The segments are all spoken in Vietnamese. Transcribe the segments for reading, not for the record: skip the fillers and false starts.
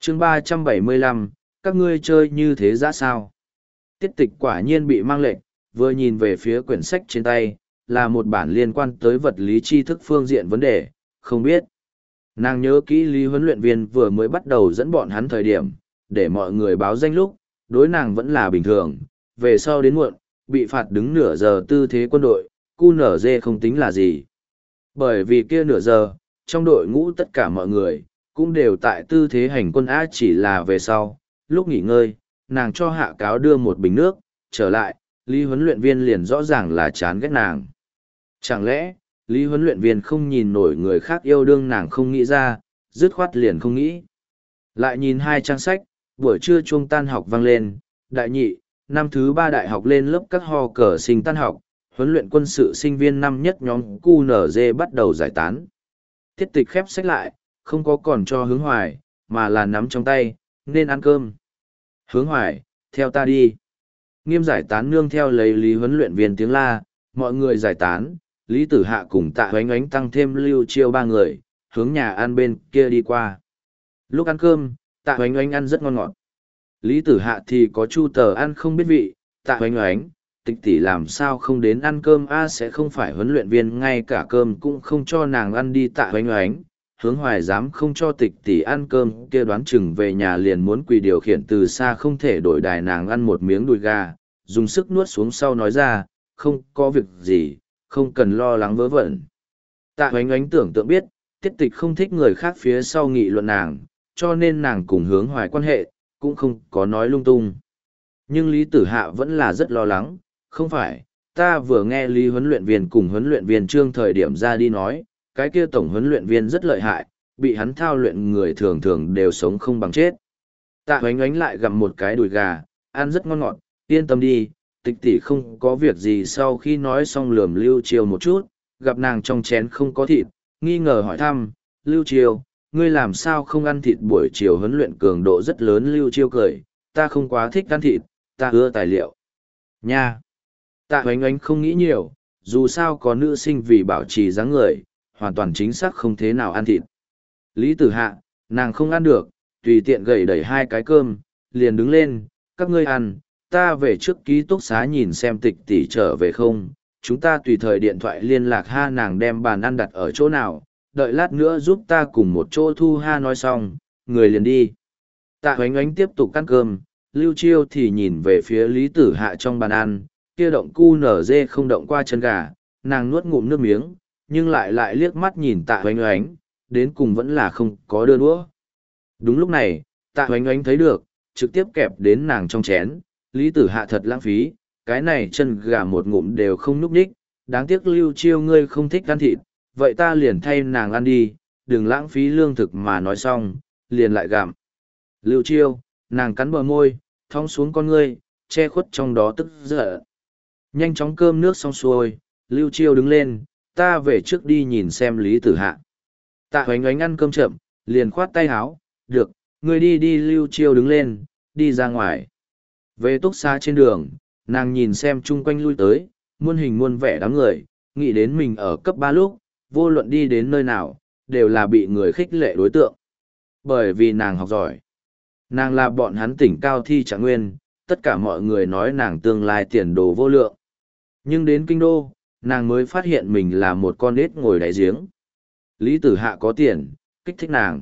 chương 375, các ngươi chơi như thế ra sao? Tiết tịch quả nhiên bị mang lệnh, vừa nhìn về phía quyển sách trên tay, là một bản liên quan tới vật lý tri thức phương diện vấn đề, không biết. Nàng nhớ kỹ Lý huấn luyện viên vừa mới bắt đầu dẫn bọn hắn thời điểm, để mọi người báo danh lúc, đối nàng vẫn là bình thường, về sau đến muộn, bị phạt đứng nửa giờ tư thế quân đội, QNZ không tính là gì. Bởi vì kia nửa giờ, trong đội ngũ tất cả mọi người, cũng đều tại tư thế hành quân A, chỉ là về sau, lúc nghỉ ngơi, nàng cho hạ cáo đưa một bình nước, trở lại, Lý huấn luyện viên liền rõ ràng là chán ghét nàng. Chẳng lẽ, Lý huấn luyện viên không nhìn nổi người khác yêu đương nàng không nghĩ ra, dứt khoát liền không nghĩ. Lại nhìn hai trang sách, buổi trưa chuông tan học vang lên, đại nhị, năm thứ 3 đại học lên lớp các ho cờ sinh tan học, huấn luyện quân sự sinh viên năm nhất nhóm QNZ bắt đầu giải tán. Tiết tịch khép sách lại, không có còn cho hướng hoài, mà là nắm trong tay, nên ăn cơm. Hướng hoài, theo ta đi. Nghiêm giải tán nương theo lấy Lý huấn luyện viên tiếng la, mọi người giải tán, Lý Tử Hạ cùng Tạ Hoánh Ánh tăng thêm Lưu Chiêu 3 người, hướng nhà ăn bên kia đi qua. Lúc ăn cơm, Tạ Hoánh Ánh ăn rất ngon ngọt. Lý Tử Hạ thì có chu tờ ăn không biết vị, Tạ Hoánh Ánh, tịch tỷ làm sao không đến ăn cơm a, sẽ không phải huấn luyện viên ngay cả cơm cũng không cho nàng ăn đi. Tạ Hoánh Ánh, hướng hoài dám không cho tịch tỷ ăn cơm kia đoán chừng về nhà liền muốn quỳ điều khiển từ xa không thể đổi đài nàng ăn một miếng đùi gà, dùng sức nuốt xuống sau nói ra, không có việc gì, không cần lo lắng vớ vẩn. Tạ Hoánh Ánh tưởng tượng biết, tiết tịch không thích người khác phía sau nghị luận nàng, cho nên nàng cùng hướng hoài quan hệ, cũng không có nói lung tung. Nhưng Lý Tử Hạ vẫn là rất lo lắng, không phải, ta vừa nghe Lý huấn luyện viên cùng huấn luyện viên Trương thời điểm ra đi nói, cái kia tổng huấn luyện viên rất lợi hại, bị hắn thao luyện người thường thường đều sống không bằng chết. Tạ Hoánh Ánh lại gặm một cái đùi gà, ăn rất ngon ngọt, yên tâm đi, tịch tỷ không có việc gì. Sau khi nói xong lườm Lưu Chiêu một chút, gặp nàng trong chén không có thịt, nghi ngờ hỏi thăm, Lưu Chiêu, ngươi làm sao không ăn thịt? Buổi chiều huấn luyện cường độ rất lớn. Lưu Chiêu cười, ta không quá thích ăn thịt, ta ưa tài liệu. Nha! Tạ Hoánh Ánh không nghĩ nhiều, dù sao có nữ sinh vì bảo trì dáng người, hoàn toàn chính xác không thế nào ăn thịt. Lý Tử Hạ, nàng không ăn được, tùy tiện gầy đẩy hai cái cơm, liền đứng lên, các ngươi ăn, ta về trước ký túc xá nhìn xem tịch tỷ trở về không, chúng ta tùy thời điện thoại liên lạc ha. Nàng đem bàn ăn đặt ở chỗ nào, đợi lát nữa giúp ta cùng một chỗ thu ha. Nói xong, người liền đi. Tạ Hoánh Ánh tiếp tục ăn cơm, Lưu Chiêu thì nhìn về phía Lý Tử Hạ trong bàn ăn, kia động QNZ không động qua chân gà, nàng nuốt ngụm nước miếng, nhưng lại liếc mắt nhìn Tạ Hoánh Ánh, đến cùng vẫn là không có đưa đũa. Đúng lúc này, Tạ Hoánh Ánh thấy được, trực tiếp kẹp đến nàng trong chén, Lý Tử Hạ thật lãng phí, cái này chân gà một ngụm đều không núp nhích, đáng tiếc Lưu Chiêu ngươi không thích ăn thịt, vậy ta liền thay nàng ăn đi, đừng lãng phí lương thực. Mà nói xong, liền lại gặm. Lưu Chiêu, nàng cắn bờ môi, thong xuống con ngươi, che khuất trong đó tức giận. Nhanh chóng cơm nước xong xuôi, Lưu Chiêu đứng lên, ta về trước đi nhìn xem Lý Tử Hạ. Tạ Hoánh Ánh ăn cơm chậm, liền khoát tay háo, được, ngươi đi đi. Lưu Chiêu đứng lên, đi ra ngoài. Về túc xá trên đường, nàng nhìn xem chung quanh lui tới, muôn hình muôn vẻ đám người, nghĩ đến mình ở cấp 3 lúc, vô luận đi đến nơi nào, đều là bị người khích lệ đối tượng. Bởi vì nàng học giỏi. Nàng là bọn hắn tỉnh cao thi trạng nguyên, tất cả mọi người nói nàng tương lai tiền đồ vô lượng. Nhưng đến kinh đô, nàng mới phát hiện mình là một con ếch ngồi đáy giếng. Lý Tử Hạ có tiền, kích thích nàng.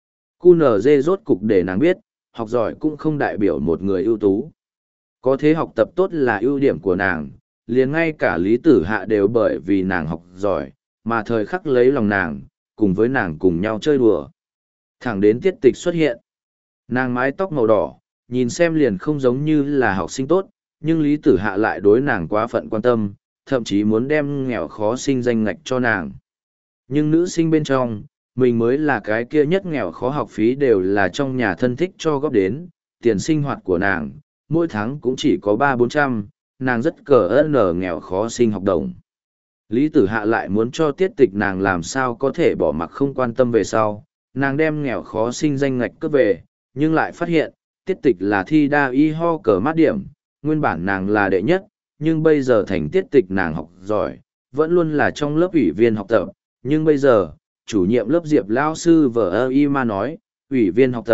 QNZ rốt cục để nàng biết, học giỏi cũng không đại biểu một người ưu tú. Có thế học tập tốt là ưu điểm của nàng, liền ngay cả Lý Tử Hạ đều bởi vì nàng học giỏi, mà thời khắc lấy lòng nàng, cùng với nàng cùng nhau chơi đùa. Thẳng đến tiết tịch xuất hiện. Nàng mái tóc màu đỏ, nhìn xem liền không giống như là học sinh tốt, nhưng Lý Tử Hạ lại đối nàng quá phận quan tâm, thậm chí muốn đem nghèo khó sinh danh ngạch cho nàng. Nhưng nữ sinh bên trong, mình mới là cái kia nhất nghèo khó, học phí đều là trong nhà thân thích cho góp đến, tiền sinh hoạt của nàng, mỗi tháng cũng chỉ có 300-400, nàng rất nghèo khó sinh học đồng. Lý Tử Hạ lại muốn cho tiết tịch nàng làm sao có thể bỏ mặc không quan tâm về sau, nàng đem nghèo khó sinh danh ngạch cướp về, nhưng lại phát hiện, tiết tịch là thi đa y ho cờ mát điểm, nguyên bản nàng là đệ nhất, nhưng bây giờ thành tiết tịch nàng học giỏi, vẫn luôn là trong lớp ủy viên học tập, nhưng bây giờ, chủ nhiệm lớp Diệp Lao sư vở y mà nói, ủy viên học tập,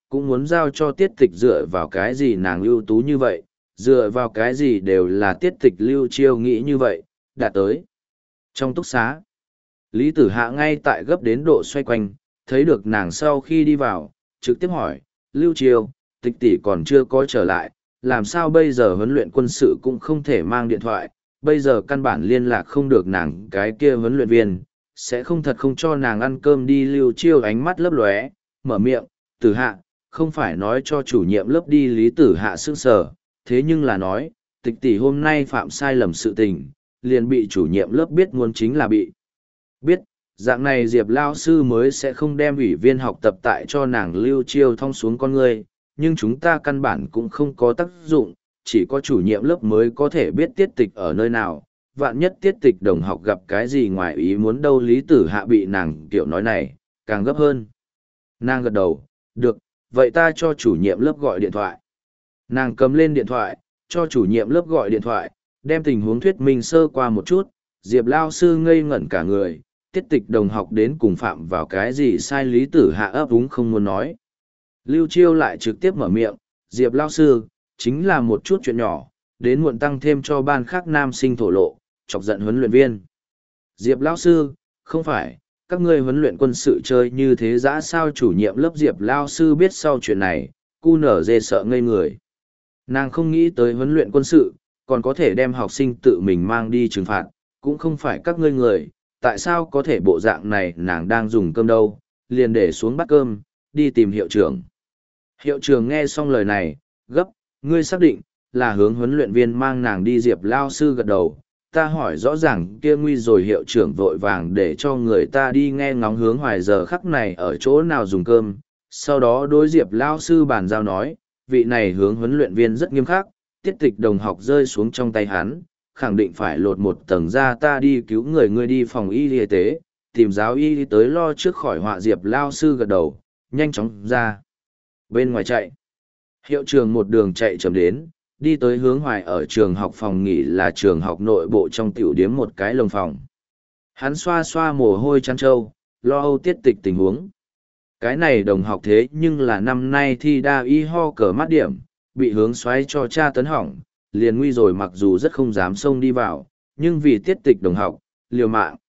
cũng muốn giao cho tiết tịch dựa vào cái gì nàng ưu tú như vậy, dựa vào cái gì đều là tiết tịch Lưu Chiêu nghĩ như vậy, đạt tới. Trong túc xá, Lý Tử Hạ ngay tại gấp đến độ xoay quanh, thấy được nàng sau khi đi vào, trực tiếp hỏi, Lưu Chiêu, tịch tỷ còn chưa có trở lại, làm sao bây giờ huấn luyện quân sự cũng không thể mang điện thoại, bây giờ căn bản liên lạc không được nàng cái kia huấn luyện viên, sẽ không thật không cho nàng ăn cơm đi. Lưu Chiêu ánh mắt lấp lóe, mở miệng, Tử Hạ, không phải nói cho chủ nhiệm lớp đi. Lý Tử Hạ sững sờ, thế nhưng là nói, tịch tỷ hôm nay phạm sai lầm sự tình, liền bị chủ nhiệm lớp biết muốn chính là bị biết, dạng này Diệp Lao sư mới sẽ không đem ủy viên học tập tại cho nàng. Lưu Chiêu thong xuống con ngươi, nhưng chúng ta căn bản cũng không có tác dụng, chỉ có chủ nhiệm lớp mới có thể biết tiết tịch ở nơi nào, vạn nhất tiết tịch đồng học gặp cái gì ngoài ý muốn đâu. Lý Tử Hạ bị nàng kiểu nói này, càng gấp hơn. Nàng gật đầu, được, vậy ta cho chủ nhiệm lớp gọi điện thoại. Nàng cầm lên điện thoại, cho chủ nhiệm lớp gọi điện thoại, đem tình huống thuyết minh sơ qua một chút. Diệp Lao sư ngây ngẩn cả người, tiết tịch đồng học đến cùng phạm vào cái gì sai. Lý Tử Hạ ấp úng không muốn nói. Lưu Chiêu lại trực tiếp mở miệng, Diệp Lao sư, chính là một chút chuyện nhỏ, đến muộn tăng thêm cho ban khác nam sinh thổ lộ, chọc giận huấn luyện viên. Diệp Lao sư, không phải, các ngươi huấn luyện quân sự chơi như thế dã sao? Chủ nhiệm lớp Diệp Lao sư biết sau chuyện này, cu nở dê sợ ngây người. Nàng không nghĩ tới huấn luyện quân sự, còn có thể đem học sinh tự mình mang đi trừng phạt, cũng không phải các ngươi người, tại sao có thể bộ dạng này? Nàng đang dùng cơm đâu, liền để xuống bát cơm, đi tìm hiệu trưởng. Hiệu trưởng nghe xong lời này, gấp, ngươi xác định, là hướng huấn luyện viên mang nàng đi? Diệp Lao sư gật đầu, ta hỏi rõ ràng kia nguy rồi. Hiệu trưởng vội vàng để cho người ta đi nghe ngóng Hướng Hoài giờ khắc này ở chỗ nào dùng cơm, sau đó đối Diệp Lao sư bàn giao nói, vị này Hướng huấn luyện viên rất nghiêm khắc, tiết tịch đồng học rơi xuống trong tay hắn, khẳng định phải lột một tầng ra. Ta đi cứu người, ngươi đi phòng y tế, tìm giáo y tới lo trước khỏi họa. Diệp Lao sư gật đầu, nhanh chóng ra bên ngoài chạy. Hiệu trưởng một đường chạy chậm đến, đi tới Hướng Hoài ở trường học phòng nghỉ, là trường học nội bộ trong tiểu điếm một cái lồng phòng. Hắn xoa xoa mồ hôi chăn trâu, lo âu tiết tịch tình huống. Cái này đồng học thế nhưng là năm nay thi đa y ho cờ mát điểm, bị Hướng xoáy cho cha tấn hỏng, liền nguy rồi. Mặc dù rất không dám xông đi vào, nhưng vì tiết tịch đồng học, liều mạng.